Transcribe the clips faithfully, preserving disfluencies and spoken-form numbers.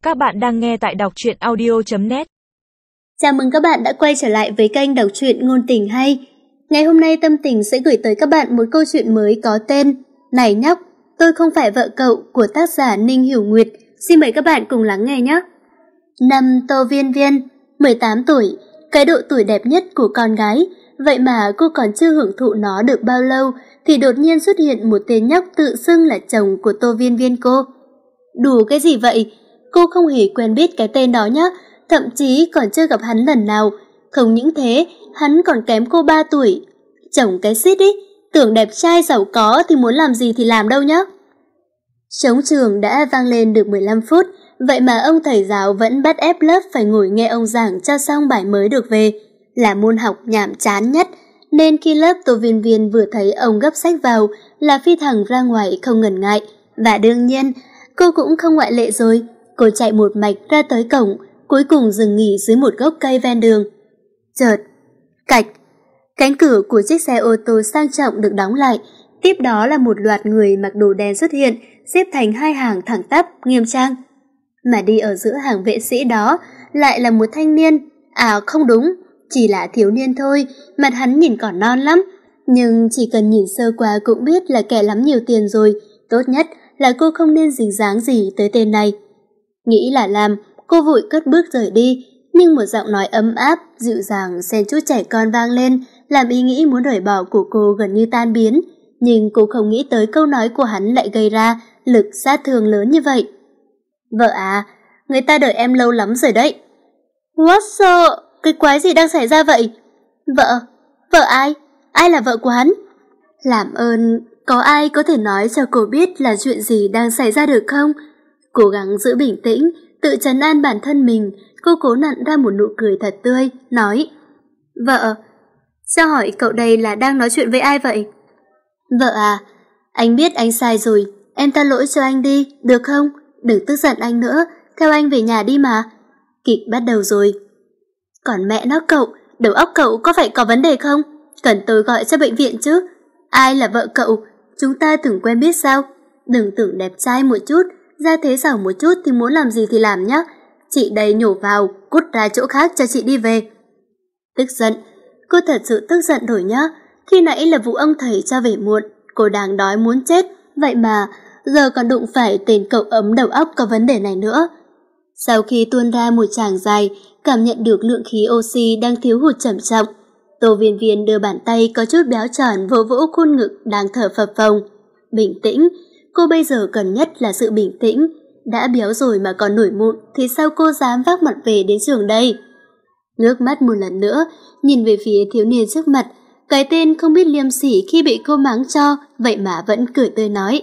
Các bạn đang nghe tại đọc truyện audio chấm net. Chào mừng các bạn đã quay trở lại với kênh đọc truyện ngôn tình hay. Ngày hôm nay Tâm Tình sẽ gửi tới các bạn một câu chuyện mới có tên Này nhóc, tôi không phải vợ cậu của tác giả Ninh Hiểu Nguyệt. Xin mời các bạn cùng lắng nghe nhé. Năm Tô Viên Viên, mười tám tuổi, cái độ tuổi đẹp nhất của con gái. Vậy mà cô còn chưa hưởng thụ nó được bao lâu thì đột nhiên xuất hiện một tên nhóc tự xưng là chồng của Tô Viên Viên cô. Đủ cái gì vậy? Cô không hề quen biết cái tên đó nhé, thậm chí còn chưa gặp hắn lần nào. Không những thế, hắn còn kém cô ba tuổi. Chồng cái xít ý, tưởng đẹp trai giàu có thì muốn làm gì thì làm đâu nhé. Trống trường đã vang lên được mười lăm phút, vậy mà ông thầy giáo vẫn bắt ép lớp phải ngồi nghe ông giảng cho xong bài mới được về. Là môn học nhàm chán nhất, nên khi lớp Tô Viên Viên vừa thấy ông gấp sách vào là phi thẳng ra ngoài không ngần ngại. Và đương nhiên, cô cũng không ngoại lệ rồi. Cô chạy một mạch ra tới cổng, cuối cùng dừng nghỉ dưới một gốc cây ven đường. Chợt, cạch, cánh cửa của chiếc xe ô tô sang trọng được đóng lại. Tiếp đó là một loạt người mặc đồ đen xuất hiện, xếp thành hai hàng thẳng tắp, nghiêm trang. Mà đi ở giữa hàng vệ sĩ đó lại là một thanh niên. À không đúng, chỉ là thiếu niên thôi, mặt hắn nhìn còn non lắm. Nhưng chỉ cần nhìn sơ qua cũng biết là kẻ lắm nhiều tiền rồi. Tốt nhất là cô không nên dính dáng gì tới tên này. Nghĩ là làm, cô vội cất bước rời đi, nhưng một giọng nói ấm áp, dịu dàng, xen chút trẻ con vang lên, làm ý nghĩ muốn rời bỏ của cô gần như tan biến. Nhưng cô không nghĩ tới câu nói của hắn lại gây ra lực sát thương lớn như vậy. Vợ à, người ta đợi em lâu lắm rồi đấy. What the? Cái quái gì đang xảy ra vậy? Vợ? Vợ ai? Ai là vợ của hắn? Làm ơn, có ai có thể nói cho cô biết là chuyện gì đang xảy ra được không? Cố gắng giữ bình tĩnh, tự trấn an bản thân mình, cô cố nặn ra một nụ cười thật tươi, nói: Vợ, cho hỏi cậu đây là đang nói chuyện với ai vậy? Vợ à, anh biết anh sai rồi, em tha lỗi cho anh đi, được không? Đừng tức giận anh nữa, theo anh về nhà đi mà. Kịch bắt đầu rồi. Còn mẹ nó cậu, đầu óc cậu có phải có vấn đề không? Cần tôi gọi cho bệnh viện chứ? Ai là vợ cậu? Chúng ta từng quen biết sao? Đừng tưởng đẹp trai một chút, ra thế giàu một chút thì muốn làm gì thì làm nhé. Chị đây nhổ vào, cút ra chỗ khác cho chị đi về. Tức giận, cô thật sự tức giận rồi nhá. Khi nãy là vụ ông thầy cho về muộn, cô đang đói muốn chết, vậy mà giờ còn đụng phải tên cậu ấm đầu óc có vấn đề này nữa. Sau khi tuôn ra một tràng dài, cảm nhận được lượng khí oxy đang thiếu hụt trầm trọng, Tô Viên Viên đưa bàn tay có chút béo tròn vỗ vỗ khuôn ngực đang thở phập phồng. Bình tĩnh, cô bây giờ cần nhất là sự bình tĩnh. Đã béo rồi mà còn nổi mụn thì sao cô dám vác mặt về đến trường đây? Ngước mắt một lần nữa, nhìn về phía thiếu niên trước mặt, cái tên không biết liêm sỉ khi bị cô mắng cho, vậy mà vẫn cười tươi nói: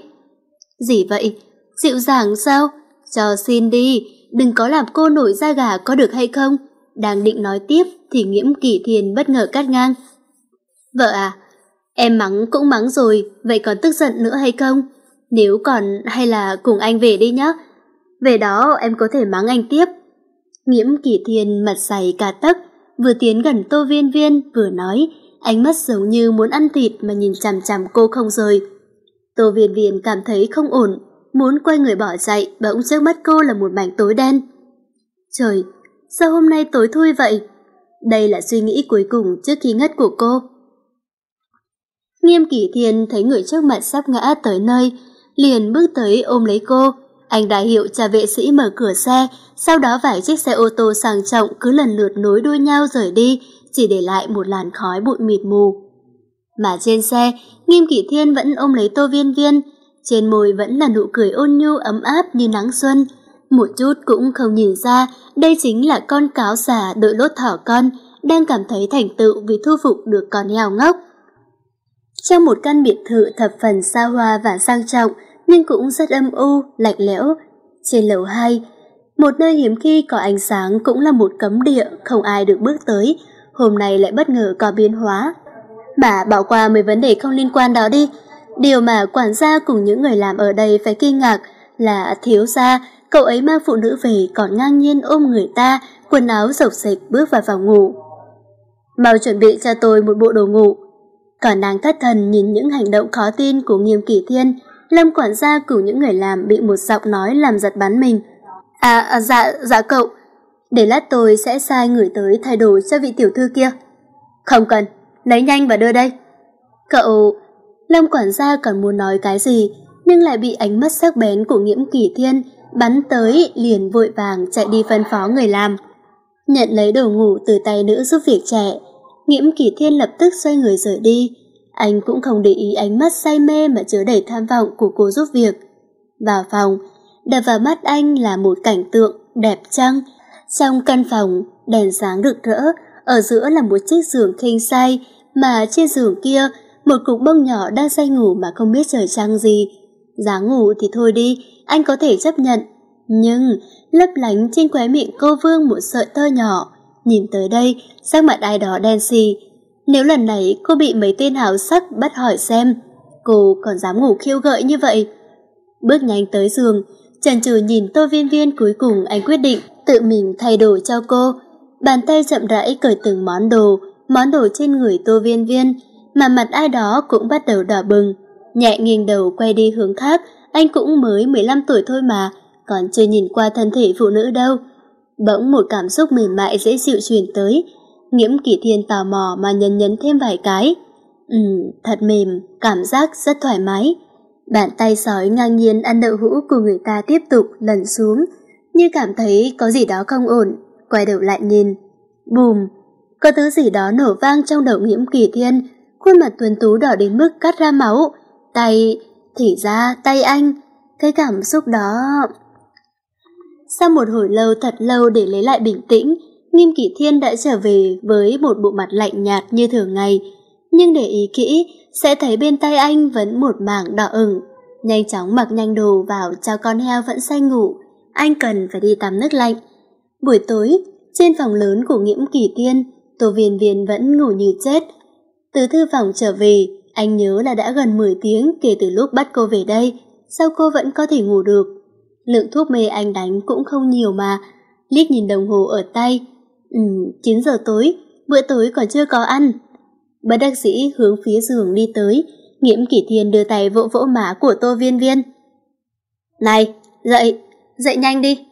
Gì vậy? Dịu dàng sao? Cho xin đi, đừng có làm cô nổi da gà có được hay không? Đang định nói tiếp thì Nghiễm Kỳ Thiên bất ngờ cắt ngang. Vợ à, em mắng cũng mắng rồi, vậy còn tức giận nữa hay không? Nếu còn hay là cùng anh về đi nhé. Về đó em có thể mắng anh tiếp. Nghiễm Kỳ Thiên mặt dày cả tấc, vừa tiến gần Tô Viên Viên vừa nói, ánh mắt giống như muốn ăn thịt mà nhìn chằm chằm cô không rời. Tô Viên Viên cảm thấy không ổn, muốn quay người bỏ chạy, bỗng trước mắt cô là một mảnh tối đen. Trời, sao hôm nay tối thui vậy? Đây là suy nghĩ cuối cùng trước khi ngất của cô. Nghiêm Kỳ Thiên thấy người trước mặt sắp ngã tới nơi, liền bước tới ôm lấy cô. Anh đã hiệu cho vệ sĩ mở cửa xe, sau đó vài chiếc xe ô tô sang trọng cứ lần lượt nối đuôi nhau rời đi, chỉ để lại một làn khói bụi mịt mù. Mà trên xe, Nghiêm Kỳ Thiên vẫn ôm lấy Tô Viên Viên, trên môi vẫn là nụ cười ôn nhu ấm áp như nắng xuân. Một chút cũng không nhìn ra đây chính là con cáo già đội lốt thỏ con, đang cảm thấy thành tựu vì thu phục được con heo ngốc. Trong một căn biệt thự thập phần xa hoa và sang trọng, nhưng cũng rất âm u, lạnh lẽo. Trên lầu hai, một nơi hiếm khi có ánh sáng cũng là một cấm địa không ai được bước tới, hôm nay lại bất ngờ có biến hóa. Bà bỏ qua mấy vấn đề không liên quan đó đi. Điều mà quản gia cùng những người làm ở đây phải kinh ngạc là thiếu gia, cậu ấy mang phụ nữ về còn ngang nhiên ôm người ta, quần áo rộc rịch bước vào phòng ngủ. Mau chuẩn bị cho tôi một bộ đồ ngủ. Còn nàng thất thần nhìn những hành động khó tin của Nghiêm Kỳ Thiên, Lâm quản gia cùng những người làm bị một giọng nói làm giật bắn mình. À, à dạ, dạ cậu. Để lát tôi sẽ sai người tới thay đồ cho vị tiểu thư kia. Không cần, lấy nhanh và đưa đây. Cậu... Lâm quản gia còn muốn nói cái gì, nhưng lại bị ánh mắt sắc bén của Nghiễm Kỳ Thiên bắn tới, liền vội vàng chạy đi phân phó người làm. Nhận lấy đồ ngủ từ tay nữ giúp việc trẻ, Nghiễm Kỳ Thiên lập tức xoay người rời đi. Anh cũng không để ý ánh mắt say mê mà chứa đầy tham vọng của cô giúp việc. Vào phòng, đập vào mắt anh là một cảnh tượng đẹp trăng. Trong căn phòng, đèn sáng rực rỡ, ở giữa là một chiếc giường king size, mà trên giường kia, một cục bông nhỏ đang say ngủ mà không biết trời trăng gì. Dáng ngủ thì thôi đi, anh có thể chấp nhận. Nhưng, lấp lánh trên khóe miệng cô vương một sợi tơ nhỏ. Nhìn tới đây, sắc mặt ai đó đen xì. Nếu lần này cô bị mấy tên hào sắc bắt hỏi xem, cô còn dám ngủ khiêu gợi như vậy? Bước nhanh tới giường, chần chừ nhìn Tô Viên Viên, cuối cùng anh quyết định tự mình thay đồ cho cô. Bàn tay chậm rãi cởi từng món đồ, món đồ trên người Tô Viên Viên, mà mặt ai đó cũng bắt đầu đỏ bừng. Nhẹ nghiêng đầu quay đi hướng khác, anh cũng mới mười lăm tuổi thôi mà, còn chưa nhìn qua thân thể phụ nữ đâu. Bỗng một cảm xúc mềm mại dễ chịu truyền tới. Nghiễm Kỳ Thiên tò mò mà nhấn nhấn thêm vài cái. Ừ, thật mềm, cảm giác rất thoải mái. Bàn tay sói ngang nhiên ăn đậu hũ của người ta tiếp tục lần xuống, như cảm thấy có gì đó không ổn, quay đầu lại nhìn. Bùm, có thứ gì đó nổ vang trong đầu Nghiễm Kỳ Thiên, khuôn mặt tuấn tú đỏ đến mức cắt ra máu. Tay, thì ra tay anh, cái cảm xúc đó... Sau một hồi lâu thật lâu để lấy lại bình tĩnh, Nghiễm Kỳ Thiên đã trở về với một bộ mặt lạnh nhạt như thường ngày, nhưng để ý kỹ sẽ thấy bên tay anh vẫn một mảng đỏ ửng. Nhanh chóng mặc nhanh đồ vào cho con heo vẫn say ngủ, anh cần phải đi tắm nước lạnh. Buổi tối, trên phòng lớn của Nghiễm Kỳ Thiên, Tô Viên Viên vẫn ngủ như chết. Từ thư phòng trở về, anh nhớ là đã gần mười tiếng kể từ lúc bắt cô về đây, sao cô vẫn có thể ngủ được? Lượng thuốc mê anh đánh cũng không nhiều mà. Liếc nhìn đồng hồ ở tay, Ừ, chín giờ tối, bữa tối còn chưa có ăn. Bất đắc dĩ hướng phía giường đi tới, Nghiễm Kỳ Thiên đưa tay vỗ vỗ má của Tô Viên Viên. Này, dậy, dậy nhanh đi.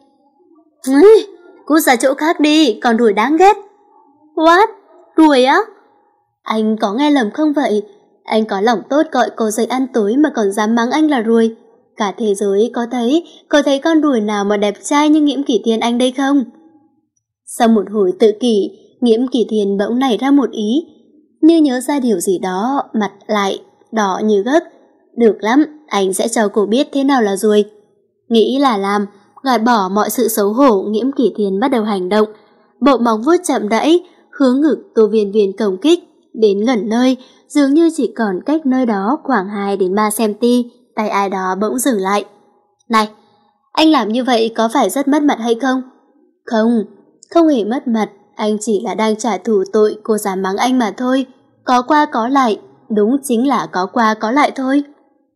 Ui, cút ra chỗ khác đi, còn đuổi đáng ghét. What? Đuổi á? Anh có nghe lầm không vậy? Anh có lòng tốt gọi cô dậy ăn tối mà còn dám mắng anh là ruồi. Cả thế giới có thấy, có thấy con ruồi nào mà đẹp trai như Nghiễm Kỳ Thiên anh đây không? Sau một hồi tự kỷ, Nghiễm Kỳ Thiên bỗng nảy ra một ý, như nhớ ra điều gì đó, mặt lại đỏ như gấc. Được lắm, anh sẽ cho cô biết thế nào là ruồi. Nghĩ là làm, gạt bỏ mọi sự xấu hổ, Nghiễm Kỳ Thiên bắt đầu hành động. Bộ móng vuốt chậm rãi hướng ngực Tô Viên Viên công kích. Đến gần nơi, dường như chỉ còn cách nơi đó khoảng hai đến ba xăng-ti-mét, tay ai đó bỗng dừng lại. Này, anh làm như vậy có phải rất mất mặt hay không? Không, không hề mất mặt, anh chỉ là đang trả thù tội cô dám mắng anh mà thôi. Có qua có lại, đúng chính là có qua có lại thôi.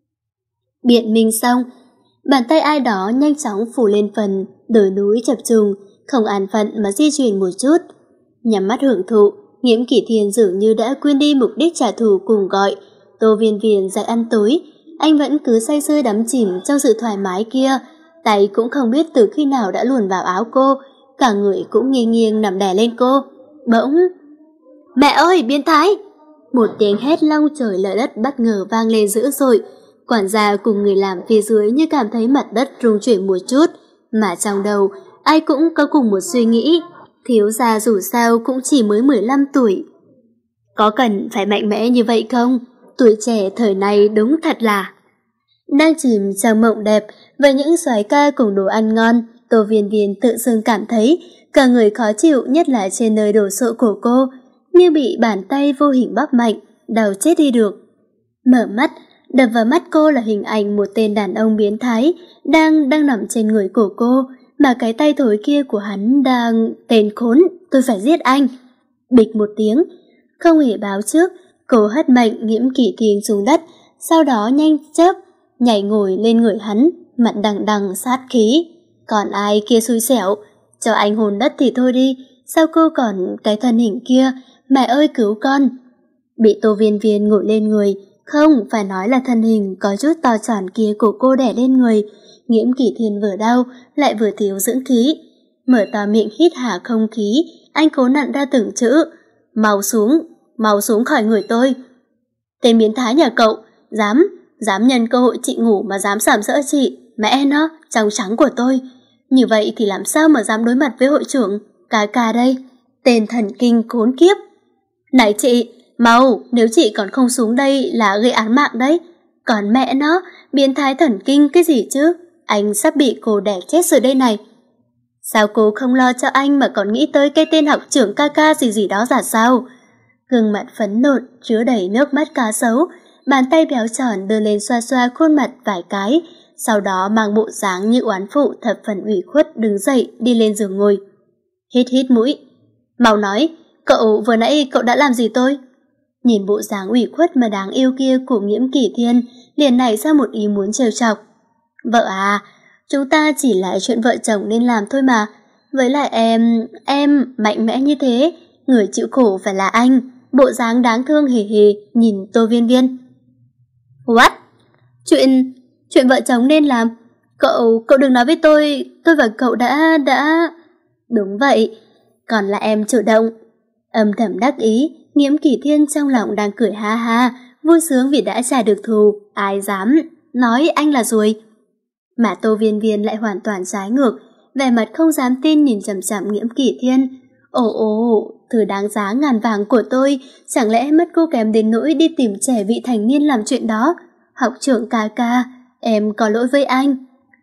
Biện minh xong, bàn tay ai đó nhanh chóng phủ lên phần đồi núi chập trùng, không an phận mà di chuyển một chút. Nhắm mắt hưởng thụ, Nghiễm Kỳ Thiên dường như đã quên đi mục đích trả thù cùng gọi Tô Viên Viên dậy ăn tối. Anh vẫn cứ say sưa đắm chìm trong sự thoải mái kia, tay cũng không biết từ khi nào đã luồn vào áo cô, cả người cũng nghiêng nghiêng nằm đè lên cô. Bỗng, mẹ ơi, biến thái! Một tiếng hét long trời lở đất bất ngờ vang lên dữ dội. Quản gia cùng người làm phía dưới như cảm thấy mặt đất rung chuyển một chút, mà trong đầu ai cũng có cùng một suy nghĩ, thiếu gia dù sao cũng chỉ mới mười lăm tuổi. Có cần phải mạnh mẽ như vậy không? Tuổi trẻ thời này đúng thật là... Đang chìm trong mộng đẹp với những soái ca cùng đồ ăn ngon, Tô Viên Viên tự dưng cảm thấy cả người khó chịu, nhất là trên nơi đổ sộ của cô, như bị bàn tay vô hình bóp mạnh, đau chết đi được. Mở mắt, đập vào mắt cô là hình ảnh một tên đàn ông biến thái đang đang nằm trên người của cô, mà cái tay thối kia của hắn đang... Tên khốn, tôi phải giết anh. Bịch một tiếng, không hề báo trước, cô hất mạnh Nghiễm Kỳ Thiên xuống đất, sau đó nhanh chớp nhảy ngồi lên người hắn, mặt đằng đằng sát khí. Còn ai kia xui xẻo, cho anh hồn đất thì thôi đi, sao cô còn cái thân hình kia, mẹ ơi cứu con. Bị Tô Viên Viên ngồi lên người, Không, phải nói là thân hình có chút to tròn kia của cô đẻ lên người. Nghiễm Kỷ Thiên vừa đau, lại vừa thiếu dưỡng khí. Mở to miệng hít hà không khí, anh cố nặn ra từng chữ. Mau xuống, mau xuống khỏi người tôi. Tên biến thái nhà cậu, dám, dám nhân cơ hội chị ngủ mà dám sàm sỡ chị. Mẹ nó, trong trắng của tôi. Như vậy thì làm sao mà dám đối mặt với hội trưởng? Ca ca đây, tên thần kinh khốn kiếp. Này chị, mau, nếu chị còn không xuống đây là gây án mạng đấy. Còn mẹ nó, biến thái thần kinh cái gì chứ? Anh sắp bị cô đẻ chết rồi đây này. Sao cô không lo cho anh mà còn nghĩ tới cái tên học trưởng ca ca gì gì đó giả sao? Gương mặt phấn nộn, chứa đầy nước mắt cá sấu, bàn tay béo tròn đưa lên xoa xoa khuôn mặt vài cái, sau đó mang bộ dáng như oán phụ thập phần ủy khuất đứng dậy đi lên giường ngồi. Hít hít mũi. Mau nói, cậu vừa nãy cậu đã làm gì tôi? Nhìn bộ dáng ủy khuất mà đáng yêu kia của Nghiễm Kỷ Thiên, liền nảy ra một ý muốn trêu chọc. Vợ à, chúng ta chỉ là chuyện vợ chồng nên làm thôi mà. Với lại em, em mạnh mẽ như thế, người chịu khổ phải là anh. Bộ dáng đáng thương hề hề nhìn Tô Viên Viên. What? Chuyện, chuyện vợ chồng nên làm? Cậu, cậu đừng nói với tôi, tôi và cậu đã, đã... Đúng vậy, còn là em chủ động. Âm thầm đắc ý, Nghiễm Kỷ Thiên trong lòng đang cười ha ha, vui sướng vì đã trả được thù, ai dám nói anh là ruồi. Mà Tô Viên Viên lại hoàn toàn trái ngược, vẻ mặt không dám tin nhìn chằm chằm Nghiễm Kỷ Thiên. Ồ ồ, thứ đáng giá ngàn vàng của tôi, chẳng lẽ mất cô kém đến nỗi đi tìm trẻ vị thành niên làm chuyện đó? Học trưởng ca ca, em có lỗi với anh.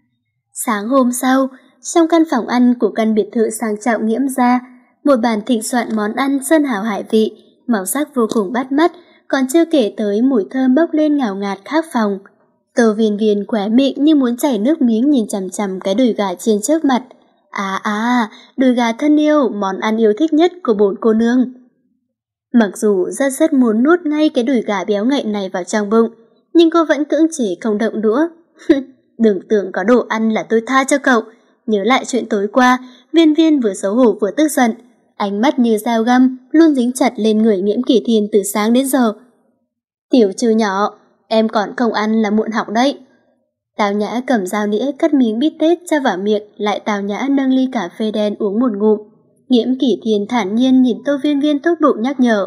Sáng hôm sau, trong căn phòng ăn của căn biệt thự sang trọng Nghiễm gia, một bàn thịnh soạn món ăn sơn hào hải vị, màu sắc vô cùng bắt mắt, còn chưa kể tới mùi thơm bốc lên ngào ngạt khắp phòng. Tô Viên Viên khóe miệng như muốn chảy nước miếng nhìn chằm chằm cái đùi gà chiên trước mặt. À à, đùi gà thân yêu, món ăn yêu thích nhất của bổn cô nương. Mặc dù rất rất muốn nuốt ngay cái đùi gà béo ngậy này vào trong bụng, nhưng cô vẫn cưỡng chế không động đũa. Đừng tưởng có đồ ăn là tôi tha cho cậu. Nhớ lại chuyện tối qua, Viên Viên vừa xấu hổ vừa tức giận, ánh mắt như dao găm luôn dính chặt lên người Nghiễm Kỷ Thiên từ sáng đến giờ. Tiểu trừ nhỏ, em còn không ăn là muộn học đấy. Tào Nhã cầm dao nĩa cắt miếng bít tết cho vào miệng, lại Tào Nhã nâng ly cà phê đen uống một ngụm. Nghiễm Kỷ Thiên thản nhiên nhìn Tô Viên Viên tốt bụng nhắc nhở.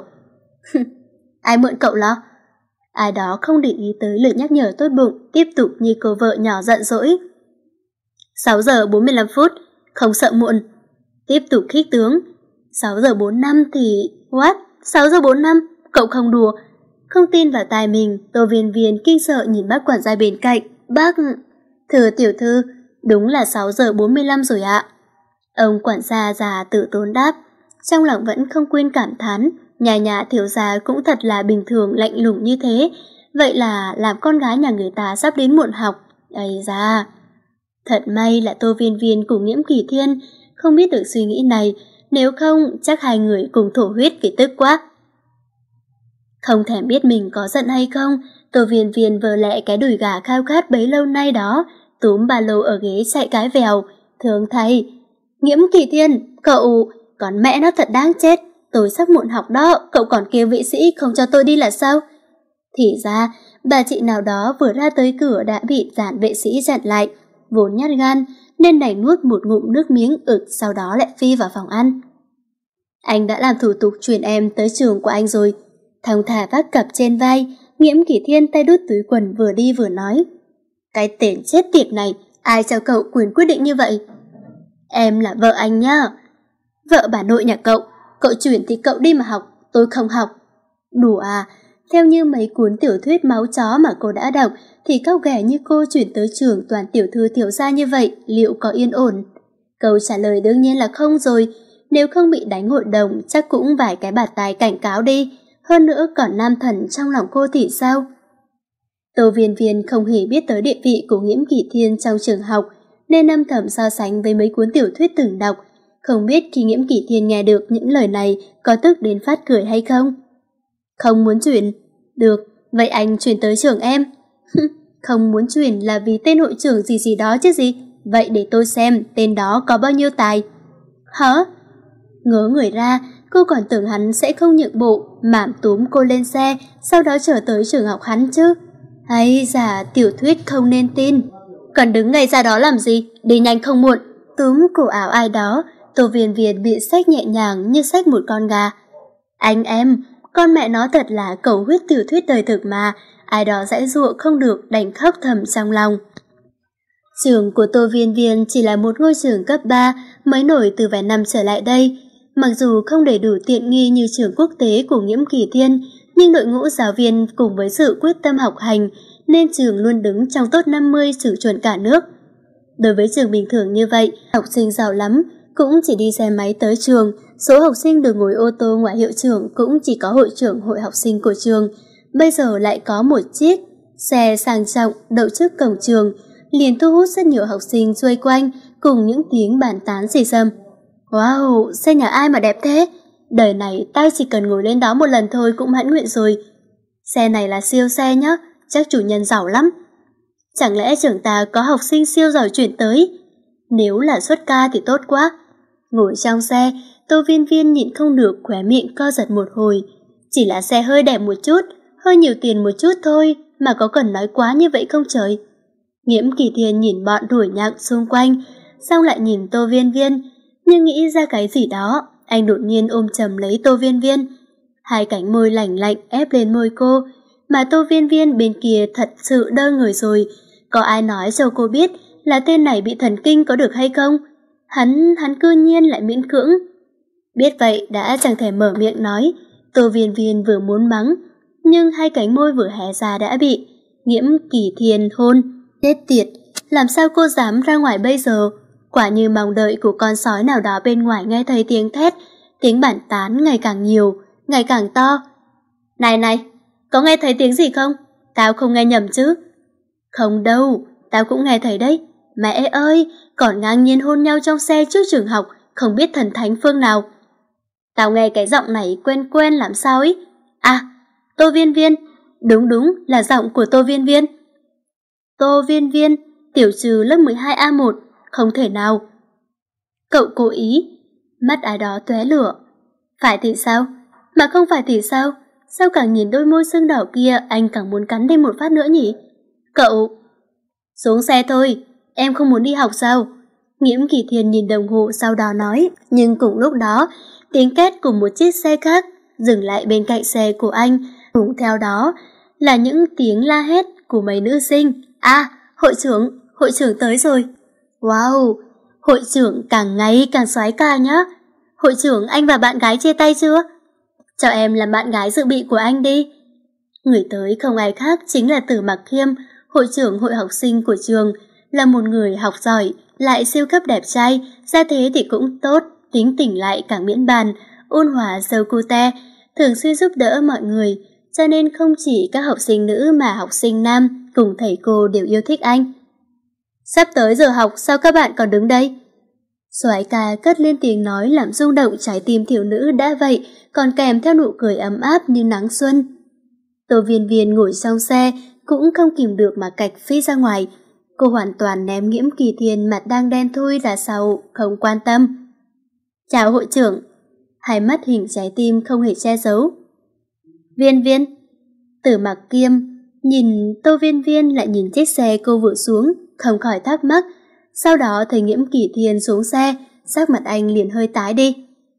Ai mượn cậu lo? Ai đó không để ý tới lời nhắc nhở tốt bụng, tiếp tục như cô vợ nhỏ giận dỗi. sáu giờ bốn mươi lăm phút, không sợ muộn. Tiếp tục khích tướng. sáu giờ bốn mươi lăm thì... What? sáu giờ bốn mươi lăm? Cậu không đùa. Không tin vào tai mình, Tô Viên Viên kinh sợ nhìn bác quản gia bên cạnh. Bác... Thưa tiểu thư, đúng là sáu giờ bốn mươi lăm rồi ạ. Ông quản gia già tự tốn đáp, trong lòng vẫn không quên cảm thán, nhà nhà thiếu gia cũng thật là bình thường lạnh lùng như thế, vậy là làm con gái nhà người ta sắp đến muộn học. Ây da, thật may là Tô Viên Viên cùng Nghiễm Kỷ Thiên không biết được suy nghĩ này, nếu không chắc hai người cùng thổ huyết vì tức quá. Không thèm biết mình có giận hay không, Tô Viên Viên vờ lẹ cái đùi gà khao khát bấy lâu nay đó, túm ba lô ở ghế chạy cái vèo. Thương thay, Nghiễm Kỷ Thiên, cậu, còn mẹ nó thật đáng chết, tôi sắp muộn học đó, cậu còn kêu vệ sĩ không cho tôi đi là sao? Thì ra, bà chị nào đó vừa ra tới cửa đã bị dàn vệ sĩ chặn lại, vốn nhát gan nên đành nuốt một ngụm nước miếng ực, sau đó lại phi vào phòng ăn. Anh đã làm thủ tục chuyển em tới trường của anh rồi. Thong thả vác cặp trên vai, Nghiễm Kỷ Thiên tay đút túi quần vừa đi vừa nói. Cái tên chết tiệt này, ai cho cậu quyền quyết định như vậy? Em là vợ anh nhá. Vợ bà nội nhà cậu, cậu chuyển thì cậu đi mà học, tôi không học. Đùa à, theo như mấy cuốn tiểu thuyết máu chó mà cô đã đọc, thì cao ghẻ như cô chuyển tới trường toàn tiểu thư tiểu gia như vậy, liệu có yên ổn? Câu trả lời đương nhiên là không rồi, nếu không bị đánh hội đồng chắc cũng vài cái bạt tai cảnh cáo đi, hơn nữa còn nam thần trong lòng cô thì sao? Tô Viên Viên không hề biết tới địa vị của Nghiễm Kỷ Thiên trong trường học, nên âm thầm so sánh với mấy cuốn tiểu thuyết từng đọc, không biết khi Nghiễm Kỷ Thiên nghe được những lời này có tức đến phát cười hay không. Không muốn chuyển? Được, vậy anh chuyển tới trường em. Không muốn chuyển là vì tên hội trưởng gì gì đó chứ gì, vậy để tôi xem tên đó có bao nhiêu tài. Hả? Ngớ người ra, cô còn tưởng hắn sẽ không nhượng bộ, mảm túm cô lên xe, sau đó trở tới trường học hắn chứ. Hay giả tiểu thuyết không nên tin. Còn đứng ngay ra đó làm gì, đi nhanh không muộn. Túm cổ áo ai đó, Tô Viên Viên bị xách nhẹ nhàng như xách một con gà. Anh em, con mẹ nó thật là cầu huyết tiểu thuyết đời thực mà, ai đó giãy giụa không được đành khóc thầm trong lòng. Trường của Tô Viên Viên chỉ là một ngôi trường cấp ba mới nổi từ vài năm trở lại đây. Mặc dù không đầy đủ tiện nghi như trường quốc tế của Nghiễm Kỳ Thiên, nhưng đội ngũ giáo viên cùng với sự quyết tâm học hành nên trường luôn đứng trong top năm mươi trường chuẩn cả nước. Đối với trường bình thường như vậy, học sinh giàu lắm cũng chỉ đi xe máy tới trường, số học sinh được ngồi ô tô ngoài hiệu trưởng cũng chỉ có hội trưởng hội học sinh của trường. Bây giờ lại có một chiếc xe sang trọng đậu trước cổng trường, liền thu hút rất nhiều học sinh xuôi quanh cùng những tiếng bàn tán xì xầm. Wow, xe nhà ai mà đẹp thế? Đời này tao chỉ cần ngồi lên đó một lần thôi cũng mãn nguyện rồi. Xe này là siêu xe nhá, chắc chủ nhân giàu lắm. Chẳng lẽ trường ta có học sinh siêu giỏi chuyển tới? Nếu là xuất ca thì tốt quá. Ngồi trong xe, Tô Viên Viên nhịn không được khóe miệng co giật một hồi. Chỉ là xe hơi đẹp một chút, hơi nhiều tiền một chút thôi, mà có cần nói quá như vậy không trời? Nghiễm Kỳ Thiên nhìn bọn đuổi nhặng xung quanh, xong lại nhìn Tô Viên Viên, nhưng nghĩ ra cái gì đó, anh đột nhiên ôm chầm lấy Tô Viên Viên. Hai cánh môi lạnh lạnh ép lên môi cô, mà Tô Viên Viên bên kia thật sự đơ người rồi. Có ai nói cho cô biết là tên này bị thần kinh có được hay không? Hắn, hắn cư nhiên lại miễn cưỡng. Biết vậy đã chẳng thể mở miệng nói, Tô Viên Viên vừa muốn mắng, nhưng hai cánh môi vừa hé ra đã bị Nghiễm Kỳ Thiên hôn. Chết tiệt, làm sao cô dám ra ngoài bây giờ? Quả như mong đợi của con sói nào đó bên ngoài nghe thấy tiếng thét, tiếng bàn tán ngày càng nhiều, ngày càng to. Này này, có nghe thấy tiếng gì không? Tao không nghe nhầm chứ? Không đâu, tao cũng nghe thấy đấy. Mẹ ơi, còn ngang nhiên hôn nhau trong xe trước trường học, không biết thần thánh phương nào. Tao nghe cái giọng này quen quen làm sao ấy. À, Tô Viên Viên, đúng đúng là giọng của Tô Viên Viên. Tô Viên Viên, tiểu trừ lớp mười hai A một, không thể nào. Cậu cố ý, mắt ai đó tóe lửa. Phải thì sao? Mà không phải thì sao? Sao càng nhìn đôi môi sưng đỏ kia anh càng muốn cắn thêm một phát nữa nhỉ? Cậu... Xuống xe thôi, em không muốn đi học sao? Nghiễm Kỳ Thiên nhìn đồng hồ sau đó nói, nhưng cùng lúc đó, tiếng két của một chiếc xe khác dừng lại bên cạnh xe của anh, cùng theo đó là những tiếng la hét của mấy nữ sinh. À, hội trưởng, hội trưởng tới rồi. Wow, hội trưởng càng ngày càng soái ca nhá. Hội trưởng, anh và bạn gái chia tay chưa? Cho em làm bạn gái dự bị của anh đi. Người tới không ai khác chính là Tử Mặc Khiêm, hội trưởng hội học sinh của trường, là một người học giỏi, lại siêu cấp đẹp trai, gia thế thì cũng tốt, tính tình lại càng miễn bàn, ôn hòa dâu cute, thường xuyên giúp đỡ mọi người, cho nên không chỉ các học sinh nữ mà học sinh nam cùng thầy cô đều yêu thích anh. Sắp tới giờ học, sao các bạn còn đứng đây? Soái ca cất lên tiếng nói làm rung động trái tim thiếu nữ đã vậy, còn kèm theo nụ cười ấm áp như nắng xuân. Tô Viên Viên ngồi trong xe cũng không kìm được mà cạch phi ra ngoài. Cô hoàn toàn ném Nghiễm Kỳ Thiên mặt đang đen thui ra sau, không quan tâm. Chào hội trưởng. Hai mắt hình trái tim không hề che giấu. Viên Viên. Tử Mặc Kiêm nhìn Tô Viên Viên lại nhìn chiếc xe cô vừa xuống, không khỏi thắc mắc. Sau đó thấy Nghiễm Kỳ Thiên xuống xe, sắc mặt anh liền hơi tái đi.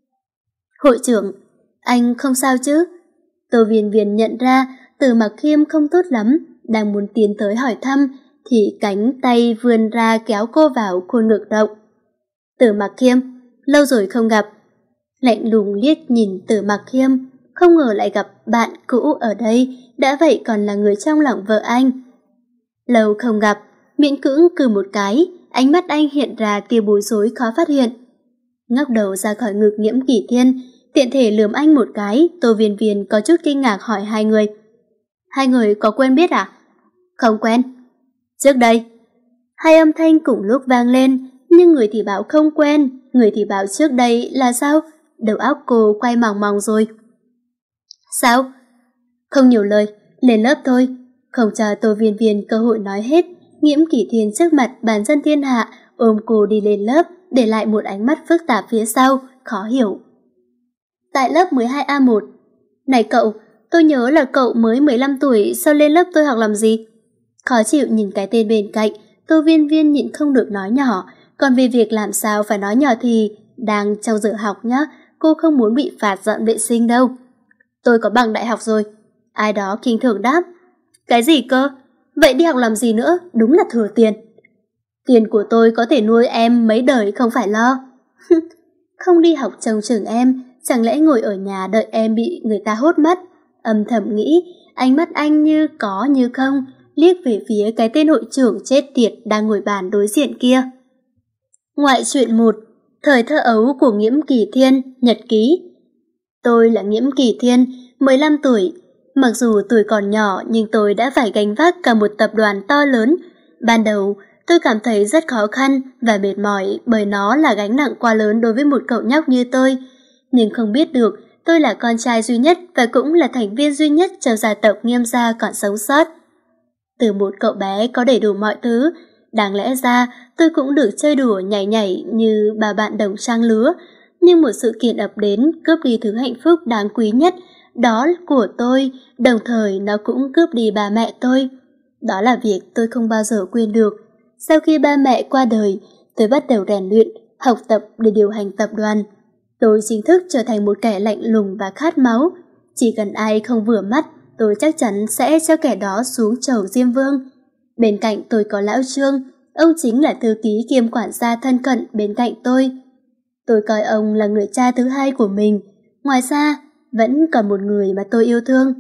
Hội trưởng, anh không sao chứ? Tô Viên Viên nhận ra Tử Mặc Khiêm không tốt lắm, đang muốn tiến tới hỏi thăm, thì cánh tay vươn ra kéo cô vào khuôn ngực động. Tử Mặc Khiêm, lâu rồi không gặp. Lạnh lùng liếc nhìn Tử Mặc Khiêm, không ngờ lại gặp bạn cũ ở đây, đã vậy còn là người trong lòng vợ anh. Lâu không gặp, miễn cưỡng cừ một cái, ánh mắt anh hiện ra tia bối rối khó phát hiện. Ngóc đầu ra khỏi ngực Nghiễm Kỳ Thiên, tiện thể lườm anh một cái, Tô Viên Viên có chút kinh ngạc hỏi hai người. Hai người có quen biết à? Không quen. Trước đây. Hai âm thanh cùng lúc vang lên, nhưng người thì bảo không quen, người thì bảo trước đây là sao? Đầu óc cô quay mòng mòng rồi. Sao? Không nhiều lời, lên lớp thôi. Không cho Tô Viên Viên cơ hội nói hết, Nghiễm Kỳ Thiên trước mặt bàn dân thiên hạ ôm cô đi lên lớp, để lại một ánh mắt phức tạp phía sau, khó hiểu. tại lớp mười hai A một. Này cậu, tôi nhớ là cậu mới mười lăm tuổi, sao lên lớp tôi học làm gì? Khó chịu nhìn cái tên bên cạnh, Tô Viên Viên nhịn không được nói nhỏ, còn về việc làm sao phải nói nhỏ thì đang trong giờ học nhá, cô không muốn bị phạt dọn vệ sinh đâu. Tôi có bằng đại học rồi. Ai đó khinh thường đáp. Cái gì cơ? Vậy đi học làm gì nữa? Đúng là thừa tiền. Tiền của tôi có thể nuôi em mấy đời không phải lo. Không đi học trông chừng em, chẳng lẽ ngồi ở nhà đợi em bị người ta hốt mắt? Âm thầm nghĩ, ánh mắt anh như có như không, liếc về phía cái tên hội trưởng chết tiệt đang ngồi bàn đối diện kia. Ngoại truyện một. Thời thơ ấu của Nghiễm Kỳ Thiên, nhật ký. Tôi là Nghiễm Kỳ Thiên, mười lăm tuổi. Mặc dù tuổi còn nhỏ nhưng tôi đã phải gánh vác cả một tập đoàn to lớn. Ban đầu, tôi cảm thấy rất khó khăn và mệt mỏi bởi nó là gánh nặng quá lớn đối với một cậu nhóc như tôi. Nhưng không biết được, tôi là con trai duy nhất và cũng là thành viên duy nhất trong gia tộc Nghiêm gia còn sống sót. Từ một cậu bé có đầy đủ mọi thứ, đáng lẽ ra tôi cũng được chơi đùa nhảy nhảy như bà bạn đồng trang lứa, nhưng một sự kiện ập đến cướp đi thứ hạnh phúc đáng quý nhất, đó của tôi, đồng thời nó cũng cướp đi ba mẹ tôi. Đó là việc tôi không bao giờ quên được. Sau khi ba mẹ qua đời, tôi bắt đầu rèn luyện, học tập để điều hành tập đoàn. Tôi chính thức trở thành một kẻ lạnh lùng và khát máu. Chỉ cần ai không vừa mắt, tôi chắc chắn sẽ cho kẻ đó xuống chầu Diêm Vương. Bên cạnh tôi có Lão Trương, ông chính là thư ký kiêm quản gia thân cận bên cạnh tôi. Tôi coi ông là người cha thứ hai của mình. Ngoài ra, vẫn còn một người mà tôi yêu thương.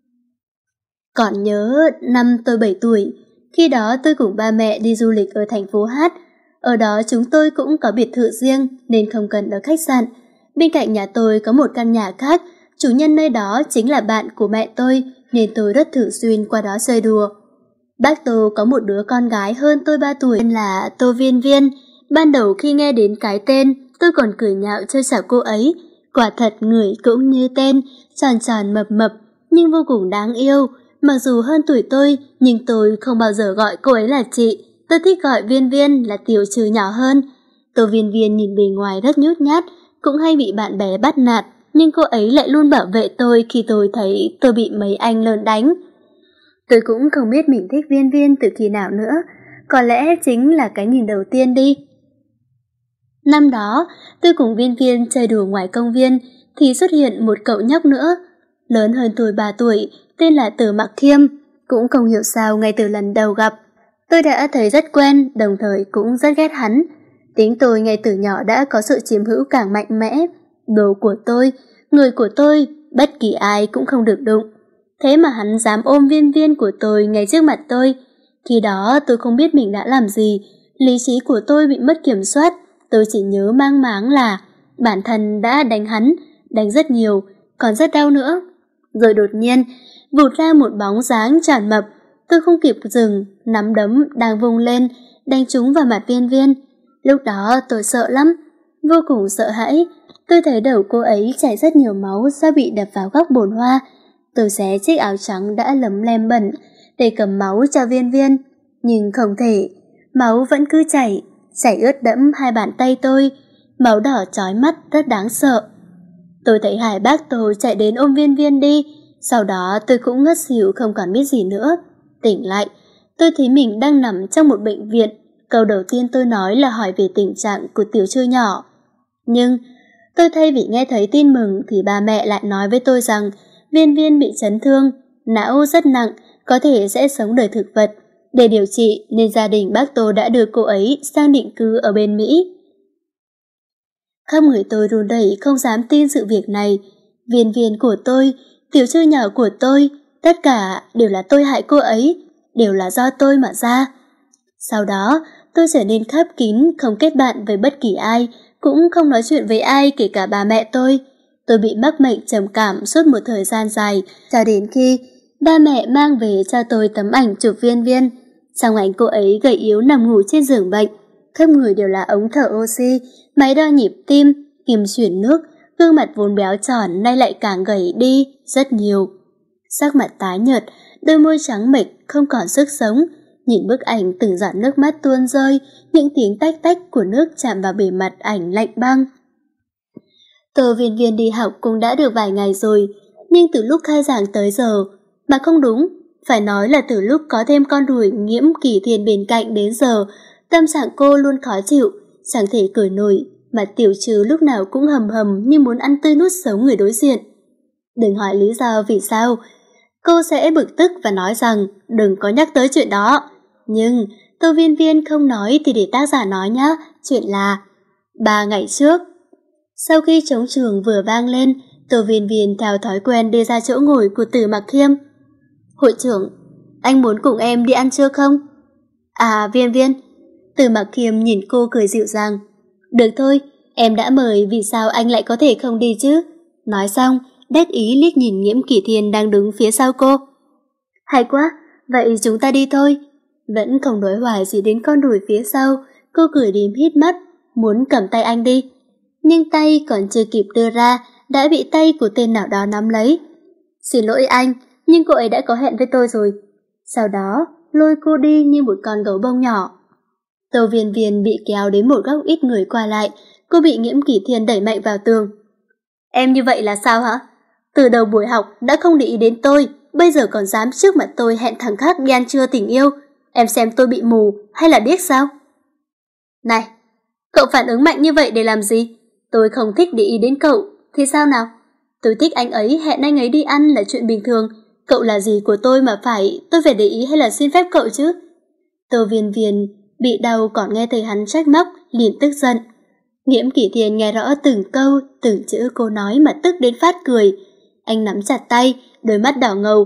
Còn nhớ năm tôi bảy tuổi, khi đó tôi cùng ba mẹ đi du lịch ở thành phố Hát. Ở đó chúng tôi cũng có biệt thự riêng nên không cần ở khách sạn. Bên cạnh nhà tôi có một căn nhà khác, chủ nhân nơi đó chính là bạn của mẹ tôi nên tôi rất thường xuyên qua đó chơi đùa. Bác Tô có một đứa con gái hơn tôi ba tuổi tên là Tô Viên Viên. Ban đầu khi nghe đến cái tên, tôi còn cười nhạo chơi xảo cô ấy. Quả thật người cũng như tên, tròn tròn mập mập, nhưng vô cùng đáng yêu. Mặc dù hơn tuổi tôi, nhưng tôi không bao giờ gọi cô ấy là chị. Tôi thích gọi Viên Viên là tiểu trừ nhỏ hơn. Tô Viên Viên nhìn bề ngoài rất nhút nhát, cũng hay bị bạn bè bắt nạt, nhưng cô ấy lại luôn bảo vệ tôi khi tôi thấy tôi bị mấy anh lớn đánh. Tôi cũng không biết mình thích Viên Viên từ khi nào nữa, có lẽ chính là cái nhìn đầu tiên đi. Năm đó, tôi cùng Viên Viên chơi đùa ngoài công viên, thì xuất hiện một cậu nhóc nữa, lớn hơn tôi ba tuổi, tên là Từ Mặc Khiêm. Cũng không hiểu sao ngay từ lần đầu gặp, tôi đã thấy rất quen, đồng thời cũng rất ghét hắn. Tính tôi ngay từ nhỏ đã có sự chiếm hữu càng mạnh mẽ. Đồ của tôi, người của tôi, bất kỳ ai cũng không được đụng. Thế mà hắn dám ôm Viên Viên của tôi ngay trước mặt tôi. Khi đó tôi không biết mình đã làm gì, lý trí của tôi bị mất kiểm soát. Tôi chỉ nhớ mang máng là bản thân đã đánh hắn, đánh rất nhiều, còn rất đau nữa. Rồi đột nhiên, vụt ra một bóng dáng tròn mập. Tôi không kịp dừng, nắm đấm đang vung lên, đánh trúng vào mặt Viên Viên. Lúc đó tôi sợ lắm, vô cùng sợ hãi. Tôi thấy đầu cô ấy chảy rất nhiều máu do bị đập vào góc bồn hoa. Tôi xé chiếc áo trắng đã lấm lem bẩn để cầm máu cho Viên Viên, nhưng không thể, máu vẫn cứ chảy, chảy ướt đẫm hai bàn tay tôi, máu đỏ chói mắt rất đáng sợ. Tôi thấy hai bác tôi chạy đến ôm Viên Viên đi, sau đó tôi cũng ngất xỉu không còn biết gì nữa. Tỉnh lại, tôi thấy mình đang nằm trong một bệnh viện. Câu đầu tiên tôi nói là hỏi về tình trạng của tiểu trư nhỏ. Nhưng tôi thay vì nghe thấy tin mừng thì ba mẹ lại nói với tôi rằng Viên Viên bị chấn thương, não rất nặng, có thể sẽ sống đời thực vật. Để điều trị nên gia đình bác Tô đã đưa cô ấy sang định cư ở bên Mỹ. Khắp người tôi run rẩy không dám tin sự việc này. Viên Viên của tôi, tiểu trư nhỏ của tôi, tất cả đều là tôi hại cô ấy, đều là do tôi mà ra. Sau đó, tôi trở nên khép kín, không kết bạn với bất kỳ ai, cũng không nói chuyện với ai kể cả bà mẹ tôi. Tôi bị mắc bệnh trầm cảm suốt một thời gian dài, cho đến khi ba mẹ mang về cho tôi tấm ảnh chụp Viên Viên. Trong ảnh cô ấy gầy yếu nằm ngủ trên giường bệnh, khắp người đều là ống thở oxy, máy đo nhịp tim, kim chuyển nước, gương mặt vốn béo tròn nay lại càng gầy đi rất nhiều. Sắc mặt tái nhợt, đôi môi trắng mệch không còn sức sống. Nhìn bức ảnh từng giọt nước mắt tuôn rơi, những tiếng tách tách của nước chạm vào bề mặt ảnh lạnh băng. Tô Viên Viên đi học cũng đã được vài ngày rồi, nhưng từ lúc khai giảng tới giờ, mà không đúng, phải nói là từ lúc có thêm con ruồi Nghiễm Kỳ Thiên bên cạnh đến giờ, tâm trạng cô luôn khó chịu, chẳng thể cười nổi, mà Tiểu Trừ lúc nào cũng hầm hầm như muốn ăn tươi nuốt sống người đối diện. Đừng hỏi lý do vì sao, cô sẽ bực tức và nói rằng đừng có nhắc tới chuyện đó. Nhưng Tô Viên Viên không nói thì để tác giả nói nhá, chuyện là ba ngày trước. Sau khi trống trường vừa vang lên, Tô Viên Viên theo thói quen đi ra chỗ ngồi của Từ Mặc Khiêm. Hội trưởng, anh muốn cùng em đi ăn trưa không? À Viên Viên. Từ Mặc Khiêm nhìn cô cười dịu dàng. Được thôi, em đã mời, vì sao anh lại có thể không đi chứ? Nói xong, đét ý liếc nhìn Nghiễm Kỳ Thiên đang đứng phía sau cô. Hay quá, vậy chúng ta đi thôi. Vẫn không đối hoài gì đến con ruồi phía sau, cô cười đím hít mắt, muốn cầm tay anh đi. Nhưng tay còn chưa kịp đưa ra, đã bị tay của tên nào đó nắm lấy. Xin lỗi anh, nhưng cô ấy đã có hẹn với tôi rồi. Sau đó, lôi cô đi như một con gấu bông nhỏ. Tô Viên Viên bị kéo đến một góc ít người qua lại, cô bị Nghiễm Kỳ Thiên đẩy mạnh vào tường. Em như vậy là sao hả? Từ đầu buổi học đã không để ý đến tôi, bây giờ còn dám trước mặt tôi hẹn thằng khác đi ăn trưa tình yêu. Em xem tôi bị mù hay là điếc sao? Này, cậu phản ứng mạnh như vậy để làm gì? Tôi không thích để ý đến cậu, thì sao nào? Tôi thích anh ấy, hẹn anh ấy đi ăn là chuyện bình thường. Cậu là gì của tôi mà phải, tôi phải để ý hay là xin phép cậu chứ? Tô Viên Viên bị đau còn nghe thấy hắn trách móc, liền tức giận. Nghiễm Kỳ Thiên nghe rõ từng câu, từng chữ cô nói mà tức đến phát cười. Anh nắm chặt tay, đôi mắt đỏ ngầu.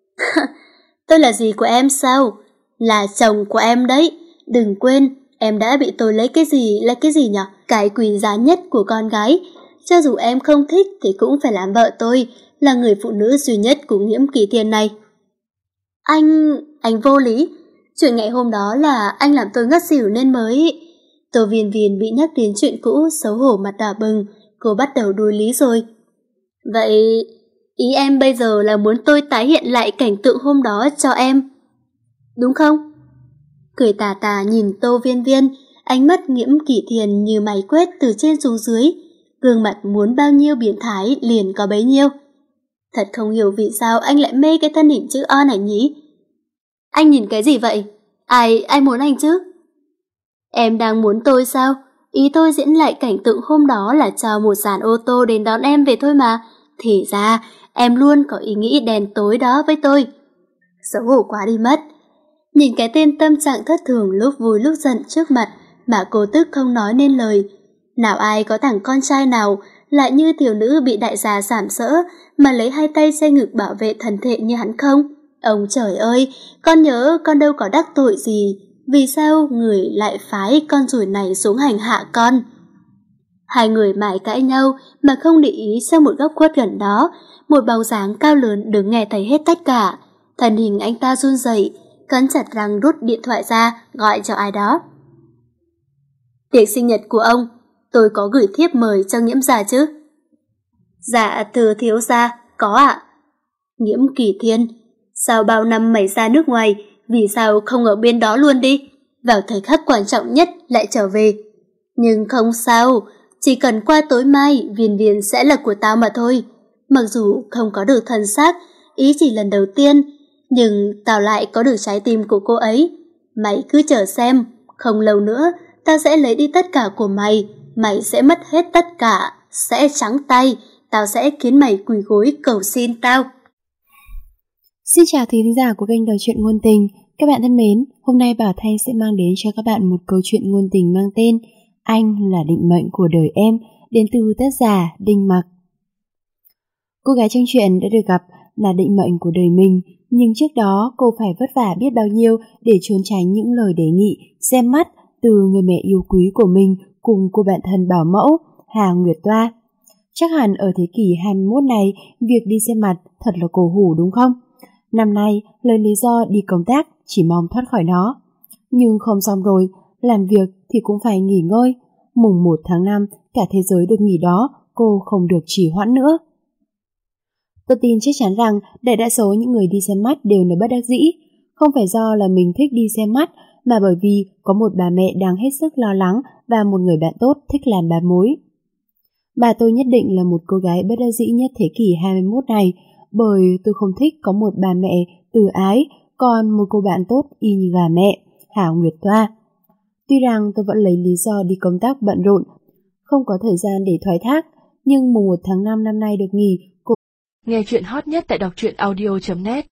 Tôi là gì của em sao? Là chồng của em đấy. Đừng quên, em đã bị tôi lấy cái gì, lấy cái gì nhở? Cái quý giá nhất của con gái. Cho dù em không thích thì cũng phải làm vợ tôi, là người phụ nữ duy nhất của Nghiễm Kỳ Thiên này. Anh... anh vô lý. Chuyện ngày hôm đó là anh làm tôi ngất xỉu nên mới... Tô Viên Viên bị nhắc đến chuyện cũ, xấu hổ mặt đỏ bừng, cô bắt đầu đuối lý rồi. Vậy... ý em bây giờ là muốn tôi tái hiện lại cảnh tượng hôm đó cho em, đúng không? Cười tà tà nhìn Tô Viên Viên, ánh mắt Nghiễm Kỳ Thiên như máy quét từ trên xuống dưới, gương mặt muốn bao nhiêu biến thái liền có bấy nhiêu. Thật không hiểu vì sao anh lại mê cái thân hình chữ O này nhỉ? Anh nhìn cái gì vậy? Ai, ai muốn anh chứ? Em đang muốn tôi sao? Ý tôi diễn lại cảnh tượng hôm đó là cho một dàn ô tô đến đón em về thôi mà. Thì ra, em luôn có ý nghĩ đen tối đó với tôi. Xấu hổ quá đi mất. Nhìn cái tên tâm trạng thất thường lúc vui lúc giận trước mặt mà cô tức không nói nên lời. Nào ai có thằng con trai nào lại như tiểu nữ bị đại gia sàm sỡ mà lấy hai tay che ngực bảo vệ thân thể như hắn không? Ông trời ơi, con nhớ con đâu có đắc tội gì. Vì sao người lại phái con ruồi này xuống hành hạ con? Hai người mãi cãi nhau mà không để ý sang một góc khuất gần đó, một bóng dáng cao lớn đứng nghe thấy hết tất cả. Thân hình anh ta run rẩy, cắn chặt răng rút điện thoại ra gọi cho ai đó. Tiệc sinh nhật của ông, tôi có gửi thiếp mời cho Nghiễm gia chứ? Dạ thưa thiếu gia, có ạ. Nghiễm Kỳ Thiên, sao bao năm mày ra nước ngoài, vì sao không ở bên đó luôn đi? Vào thời khắc quan trọng nhất lại trở về. Nhưng không sao, chỉ cần qua tối mai Viên Viên sẽ là của tao mà thôi. Mặc dù không có được thân xác, ý chỉ lần đầu tiên, nhưng tao lại có được trái tim của cô ấy. Mày cứ chờ xem, không lâu nữa tao sẽ lấy đi tất cả của mày, mày sẽ mất hết tất cả, sẽ trắng tay, tao sẽ khiến mày quỳ gối cầu xin tao. Xin chào thính giả của kênh Đọc truyện ngôn tình. Các bạn thân mến, hôm nay Bảo Thanh sẽ mang đến cho các bạn một câu chuyện ngôn tình mang tên Anh là định mệnh của đời em, đến từ tác giả Đinh Mặc. Cô gái trong chuyện đã được gặp là định mệnh của đời mình, nhưng trước đó cô phải vất vả biết bao nhiêu để trốn tránh những lời đề nghị xem mắt từ người mẹ yêu quý của mình cùng cô bạn thân bảo mẫu Hà Nguyệt Toa. Chắc hẳn ở thế kỷ hai mươi mốt này, việc đi xem mặt thật là cổ hủ đúng không? Năm nay, lấy lý do đi công tác chỉ mong thoát khỏi nó. Nhưng không xong rồi, làm việc thì cũng phải nghỉ ngơi. Mùng một tháng năm, cả thế giới được nghỉ đó, cô không được trì hoãn nữa. Tôi tin chắc chắn rằng đại đa số những người đi xem mắt đều là bất đắc dĩ. Không phải do là mình thích đi xem mắt, mà bởi vì có một bà mẹ đang hết sức lo lắng và một người bạn tốt thích làm bà mối. Bà tôi nhất định là một cô gái bất đắc dĩ nhất thế kỷ hai mươi mốt này, bởi tôi không thích có một bà mẹ từ ái, còn một cô bạn tốt y như gà mẹ, Hà Nguyệt Thoa. Tuy rằng tôi vẫn lấy lý do đi công tác bận rộn, không có thời gian để thoái thác, nhưng mùng một tháng năm năm nay được nghỉ. Cô... Nghe chuyện hot nhất tại đọc truyện audio chấm net